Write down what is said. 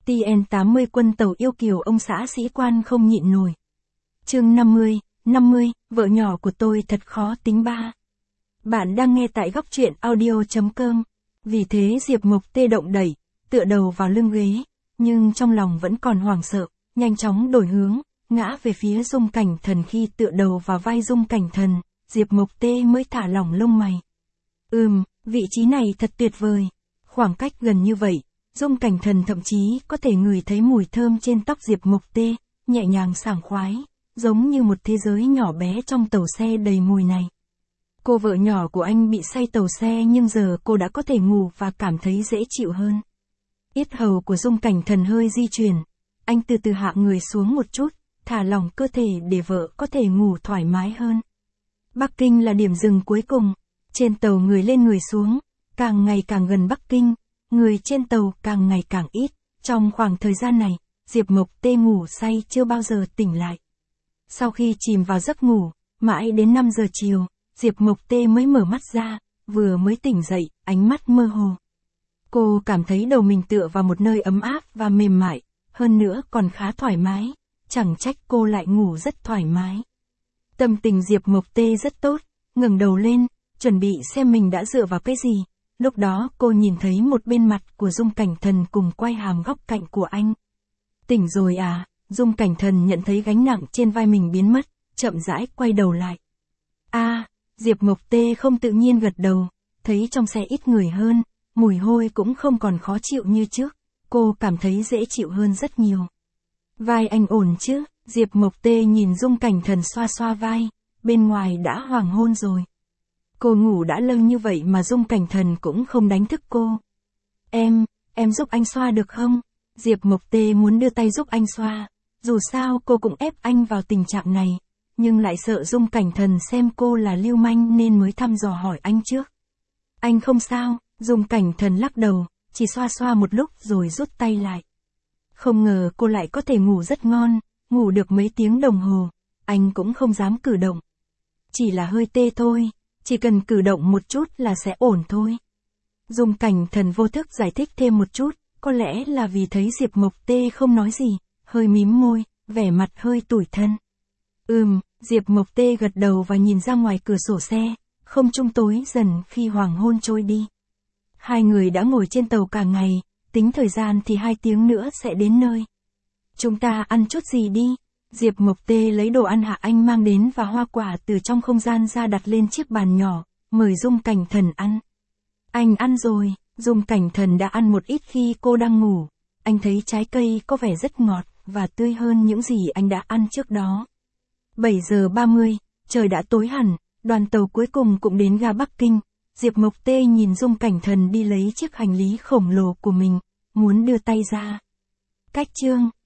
TN80 quân tàu yêu kiều ông xã sĩ quan không nhịn nổi. Chương 50, vợ nhỏ của tôi thật khó tính ba. Bạn đang nghe tại góc truyện audio.com. Vì thế Diệp Mộc tê động đẩy, tựa đầu vào lưng ghế, nhưng trong lòng vẫn còn hoảng sợ, nhanh chóng đổi hướng, ngã về phía Dung Cảnh Thần. Khi tựa đầu vào vai Dung Cảnh Thần, Diệp Mộc tê mới thả lỏng lông mày. Vị trí này thật tuyệt vời. Khoảng cách gần như vậy, Dung Cảnh Thần thậm chí có thể ngửi thấy mùi thơm trên tóc Diệp Mộc tê, nhẹ nhàng sảng khoái, giống như một thế giới nhỏ bé trong tàu xe đầy mùi này. Cô vợ nhỏ của anh bị say tàu xe nhưng giờ cô đã có thể ngủ và cảm thấy dễ chịu hơn. Yết hầu của Dung Cảnh Thần hơi di chuyển, anh từ từ hạ người xuống một chút, thả lỏng cơ thể để vợ có thể ngủ thoải mái hơn. Bắc Kinh là điểm dừng cuối cùng, trên tàu người lên người xuống, càng ngày càng gần Bắc Kinh, người trên tàu càng ngày càng ít. Trong khoảng thời gian này, Diệp Mộc tê ngủ say chưa bao giờ tỉnh lại. Sau khi chìm vào giấc ngủ, mãi đến 5 giờ chiều, Diệp Mộc tê mới mở mắt ra, vừa mới tỉnh dậy, ánh mắt mơ hồ. Cô cảm thấy đầu mình tựa vào một nơi ấm áp và mềm mại, hơn nữa còn khá thoải mái, chẳng trách cô lại ngủ rất thoải mái. Tâm tình Diệp Mộc tê rất tốt, ngẩng đầu lên, chuẩn bị xem mình đã dựa vào cái gì. Lúc đó cô nhìn thấy một bên mặt của Dung Cảnh Thần cùng quay hàm góc cạnh của anh. Tỉnh rồi à? Dung Cảnh Thần nhận thấy gánh nặng trên vai mình biến mất, chậm rãi quay đầu lại. Diệp Mộc tê không tự nhiên gật đầu, thấy trong xe ít người hơn, mùi hôi cũng không còn khó chịu như trước, cô cảm thấy dễ chịu hơn rất nhiều. Vai anh ổn chứ? Diệp Mộc tê nhìn Dung Cảnh Thần xoa xoa vai, bên ngoài đã hoàng hôn rồi. Cô ngủ đã lâu như vậy mà Dung Cảnh Thần cũng không đánh thức cô. Em giúp anh xoa được không? Diệp Mộc tê muốn đưa tay giúp anh xoa, dù sao cô cũng ép anh vào tình trạng này, nhưng lại sợ Dung Cảnh Thần xem cô là lưu manh nên mới thăm dò hỏi anh trước. Anh không sao, Dung Cảnh Thần lắc đầu, chỉ xoa xoa một lúc rồi rút tay lại. Không ngờ cô lại có thể ngủ rất ngon, ngủ được mấy tiếng đồng hồ, anh cũng không dám cử động. Chỉ là hơi tê thôi, chỉ cần cử động một chút là sẽ ổn thôi. Dung Cảnh Thần vô thức giải thích thêm một chút, có lẽ là vì thấy Diệp Mộc tê không nói gì, hơi mím môi, vẻ mặt hơi tủi thân. Diệp Mộc tê gật đầu và nhìn ra ngoài cửa sổ xe, không trung tối dần khi hoàng hôn trôi đi. Hai người đã ngồi trên tàu cả ngày, tính thời gian thì 2 tiếng nữa sẽ đến nơi. Chúng ta ăn chút gì đi? Diệp Mộc tê lấy đồ ăn Hạ Anh mang đến và hoa quả từ trong không gian ra đặt lên chiếc bàn nhỏ, mời Dung Cảnh Thần ăn. Anh ăn rồi, Dung Cảnh Thần đã ăn một ít khi cô đang ngủ. Anh thấy trái cây có vẻ rất ngọt và tươi hơn những gì anh đã ăn trước đó. 7 giờ 30, trời đã tối hẳn, đoàn tàu cuối cùng cũng đến ga Bắc Kinh. Diệp Mộc tê nhìn Dung Cảnh Thần đi lấy chiếc hành lý khổng lồ của mình, muốn đưa tay ra. Cách chương